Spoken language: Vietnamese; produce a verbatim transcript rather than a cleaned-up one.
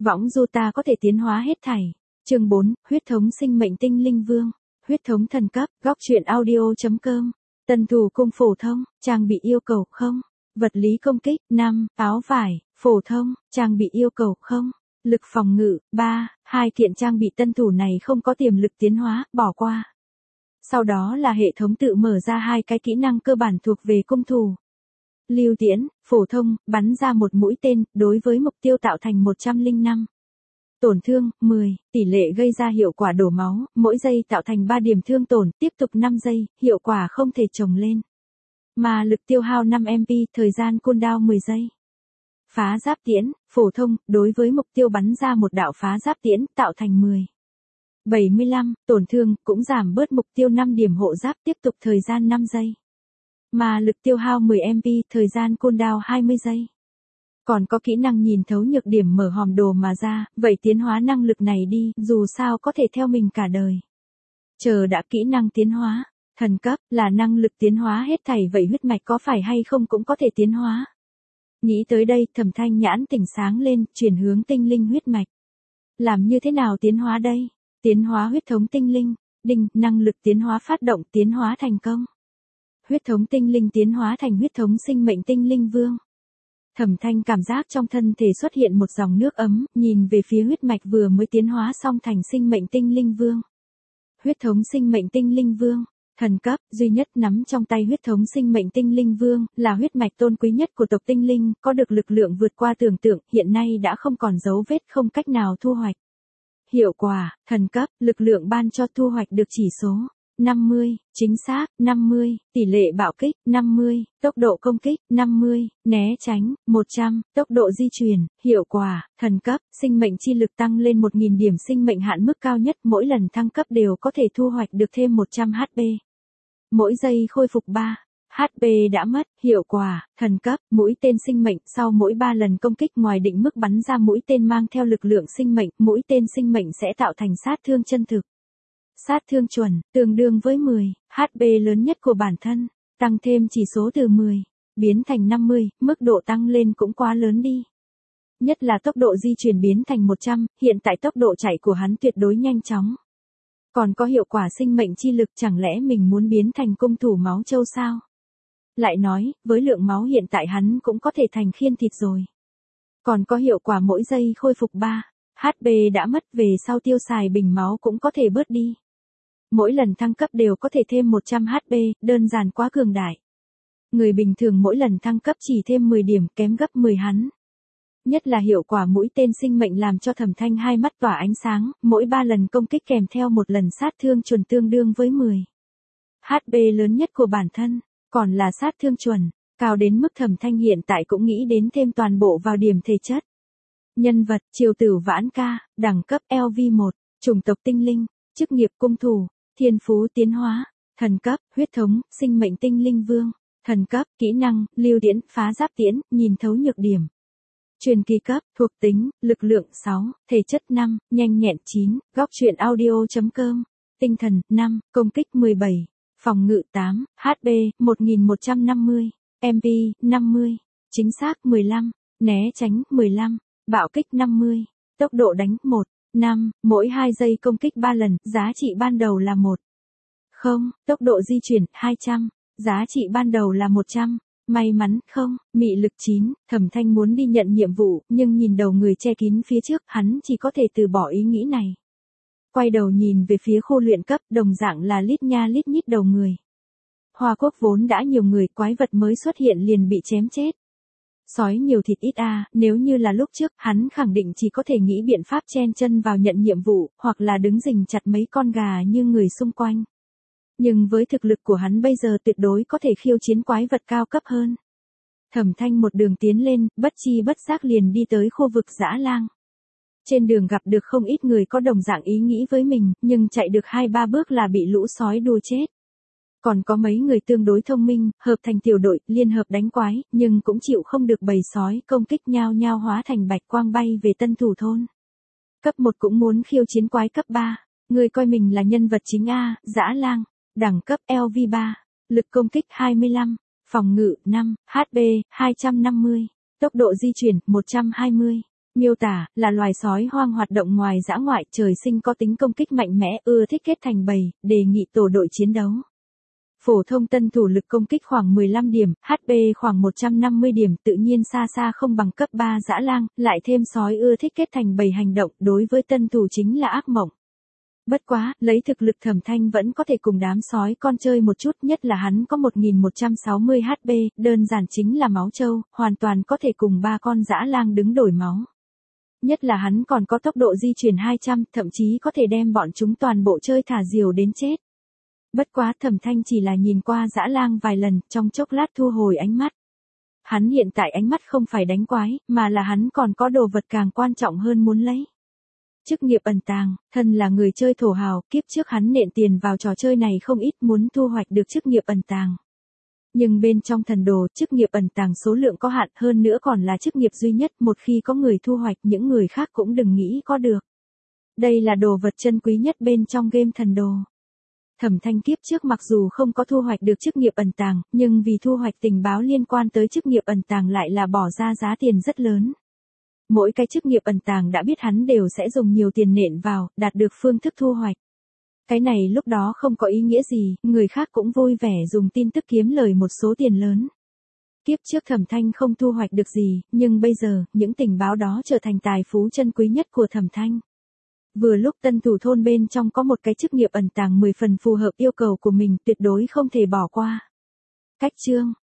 Võng du ta có thể tiến hóa hết thảy. Chương bốn, huyết thống sinh mệnh tinh linh vương. Huyết thống thần cấp, góc truyện audio.com. Tân thủ cung phổ thông, trang bị yêu cầu không. Vật lý công kích, năm, áo vải, phổ thông, trang bị yêu cầu không. Lực phòng ngự, ba, hai kiện trang bị tân thủ này không có tiềm lực tiến hóa, bỏ qua. Sau đó là hệ thống tự mở ra hai cái kỹ năng cơ bản thuộc về cung thủ. Lưu tiễn, phổ thông, bắn ra một mũi tên, đối với mục tiêu tạo thành một trăm lẻ năm. Tổn thương, mười, tỷ lệ gây ra hiệu quả đổ máu, mỗi giây tạo thành ba điểm thương tổn, tiếp tục năm giây, hiệu quả không thể chồng lên. Mà lực tiêu hao năm em pê, thời gian cooldown mười giây. Phá giáp tiễn, phổ thông, đối với mục tiêu bắn ra một đạo phá giáp tiễn, tạo thành mười. bảy mươi lăm, tổn thương, cũng giảm bớt mục tiêu năm điểm hộ giáp, tiếp tục thời gian năm giây. Mà lực tiêu hao mười em pê, thời gian cooldown hai mươi giây. Còn có kỹ năng nhìn thấu nhược điểm mở hòm đồ mà ra, vậy tiến hóa năng lực này đi, dù sao có thể theo mình cả đời. Chờ đã kỹ năng tiến hóa, thần cấp, là năng lực tiến hóa hết thảy, vậy huyết mạch có phải hay không cũng có thể tiến hóa. Nghĩ tới đây, Thẩm Thanh nhãn tỉnh sáng lên, chuyển hướng tinh linh huyết mạch. Làm như thế nào tiến hóa đây? Tiến hóa huyết thống tinh linh, đinh, năng lực tiến hóa phát động, tiến hóa thành công. Huyết thống tinh linh tiến hóa thành huyết thống sinh mệnh tinh linh vương. Thẩm Thanh cảm giác trong thân thể xuất hiện một dòng nước ấm, nhìn về phía huyết mạch vừa mới tiến hóa xong thành sinh mệnh tinh linh vương. Huyết thống sinh mệnh tinh linh vương, thần cấp, duy nhất nắm trong tay huyết thống sinh mệnh tinh linh vương, là huyết mạch tôn quý nhất của tộc tinh linh, có được lực lượng vượt qua tưởng tượng, hiện nay đã không còn dấu vết, không cách nào thu hoạch. Hiệu quả, thần cấp, lực lượng ban cho thu hoạch được chỉ số năm mươi, chính xác, năm mươi, tỷ lệ bạo kích, năm mươi, tốc độ công kích, năm mươi, né tránh, một trăm, tốc độ di chuyển, hiệu quả, thần cấp, sinh mệnh chi lực tăng lên một nghìn điểm sinh mệnh hạn mức cao nhất, mỗi lần thăng cấp đều có thể thu hoạch được thêm một trăm hát pê. Mỗi giây khôi phục ba, hát pê đã mất, hiệu quả, thần cấp, mũi tên sinh mệnh, sau mỗi ba lần công kích ngoài định mức bắn ra mũi tên mang theo lực lượng sinh mệnh, mũi tên sinh mệnh sẽ tạo thành sát thương chân thực. Sát thương chuẩn, tương đương với mười, hát pê lớn nhất của bản thân, tăng thêm chỉ số từ mười, biến thành năm mươi, mức độ tăng lên cũng quá lớn đi. Nhất là tốc độ di chuyển biến thành một trăm, hiện tại tốc độ chạy của hắn tuyệt đối nhanh chóng. Còn có hiệu quả sinh mệnh chi lực, chẳng lẽ mình muốn biến thành cung thủ máu châu sao? Lại nói, với lượng máu hiện tại hắn cũng có thể thành khiên thịt rồi. Còn có hiệu quả mỗi giây khôi phục ba, hát pê đã mất, về sau tiêu xài bình máu cũng có thể bớt đi. Mỗi lần thăng cấp đều có thể thêm một trăm hát pê, đơn giản quá cường đại. Người bình thường mỗi lần thăng cấp chỉ thêm mười điểm, kém gấp mười hắn. Nhất là hiệu quả mũi tên sinh mệnh làm cho Thẩm Thanh hai mắt tỏa ánh sáng, mỗi ba lần công kích kèm theo một lần sát thương chuẩn tương đương với mười. hát pê lớn nhất của bản thân, còn là sát thương chuẩn, cao đến mức Thẩm Thanh hiện tại cũng nghĩ đến thêm toàn bộ vào điểm thể chất. Nhân vật, Triều Tử Vãn Ca, đẳng cấp lv một, chủng tộc tinh linh, chức nghiệp cung thủ, thiên phú tiến hóa, thần cấp, huyết thống, sinh mệnh tinh linh vương, thần cấp, kỹ năng, lưu tiễn, phá giáp tiễn, nhìn thấu nhược điểm. Truyền kỳ cấp, thuộc tính, lực lượng sáu, thể chất năm, nhanh nhẹn chín, góc truyện audio.com, tinh thần năm, công kích mười bảy, phòng ngự tám, hát pê một nghìn một trăm năm mươi, em pê năm mươi, chính xác mười lăm, né tránh mười lăm, bạo kích năm mươi, tốc độ đánh một, năm, mỗi hai giây công kích ba lần, giá trị ban đầu là một. Không, tốc độ di chuyển hai trăm, giá trị ban đầu là một trăm. May mắn, không, mị lực chín, Thẩm Thanh muốn đi nhận nhiệm vụ, nhưng nhìn đầu người che kín phía trước, hắn chỉ có thể từ bỏ ý nghĩ này. Quay đầu nhìn về phía khu luyện cấp, đồng dạng là lít nha lít nhít đầu người. Hoa Quốc vốn đã nhiều người, quái vật mới xuất hiện liền bị chém chết. Sói nhiều thịt ít a, nếu như là lúc trước, hắn khẳng định chỉ có thể nghĩ biện pháp chen chân vào nhận nhiệm vụ, hoặc là đứng rình chặt mấy con gà như người xung quanh. Nhưng với thực lực của hắn bây giờ tuyệt đối có thể khiêu chiến quái vật cao cấp hơn. Thẩm Thanh một đường tiến lên, bất chi bất giác liền đi tới khu vực dã lang. Trên đường gặp được không ít người có đồng dạng ý nghĩ với mình, nhưng chạy được hai ba bước là bị lũ sói đùa chết. Còn có mấy người tương đối thông minh, hợp thành tiểu đội, liên hợp đánh quái, nhưng cũng chịu không được bầy sói công kích, nhao nhao hóa thành bạch quang bay về tân thủ thôn. Cấp một cũng muốn khiêu chiến quái cấp ba, người coi mình là nhân vật chính A, dã lang, đẳng cấp lv ba, lực công kích hai mươi lăm, phòng ngự năm, hát pê hai trăm năm mươi, tốc độ di chuyển một trăm hai mươi, Miêu tả, là loài sói hoang hoạt động ngoài dã ngoại, trời sinh có tính công kích mạnh mẽ, ưa thích kết thành bầy, đề nghị tổ đội chiến đấu. Phổ thông tân thủ lực công kích khoảng mười lăm điểm, hát pê khoảng một trăm năm mươi điểm, tự nhiên xa xa không bằng cấp ba dã lang, lại thêm sói ưa thích kết thành bầy hành động, đối với tân thủ chính là ác mộng. Bất quá, lấy thực lực Thẩm Thanh vẫn có thể cùng đám sói con chơi một chút, nhất là hắn có một nghìn một trăm sáu mươi hát pê, đơn giản chính là máu trâu, hoàn toàn có thể cùng ba con dã lang đứng đổi máu. Nhất là hắn còn có tốc độ di chuyển hai trăm, thậm chí có thể đem bọn chúng toàn bộ chơi thả diều đến chết. Bất quá Thẩm Thanh chỉ là nhìn qua dã lang vài lần, trong chốc lát thu hồi ánh mắt. Hắn hiện tại ánh mắt không phải đánh quái, mà là hắn còn có đồ vật càng quan trọng hơn muốn lấy. Chức nghiệp ẩn tàng, thân là người chơi thổ hào, kiếp trước hắn nện tiền vào trò chơi này không ít, muốn thu hoạch được chức nghiệp ẩn tàng. Nhưng bên trong thần đồ, chức nghiệp ẩn tàng số lượng có hạn, hơn nữa còn là chức nghiệp duy nhất, một khi có người thu hoạch những người khác cũng đừng nghĩ có được. Đây là đồ vật chân quý nhất bên trong game thần đồ. Thẩm Thanh kiếp trước mặc dù không có thu hoạch được chức nghiệp ẩn tàng, nhưng vì thu hoạch tình báo liên quan tới chức nghiệp ẩn tàng lại là bỏ ra giá tiền rất lớn. Mỗi cái chức nghiệp ẩn tàng đã biết hắn đều sẽ dùng nhiều tiền nện vào, đạt được phương thức thu hoạch. Cái này lúc đó không có ý nghĩa gì, người khác cũng vui vẻ dùng tin tức kiếm lời một số tiền lớn. Kiếp trước Thẩm Thanh không thu hoạch được gì, nhưng bây giờ, những tình báo đó trở thành tài phú chân quý nhất của Thẩm Thanh. Vừa lúc tân thủ thôn bên trong có một cái chức nghiệp ẩn tàng mười phần phù hợp yêu cầu của mình, tuyệt đối không thể bỏ qua. Cách chương,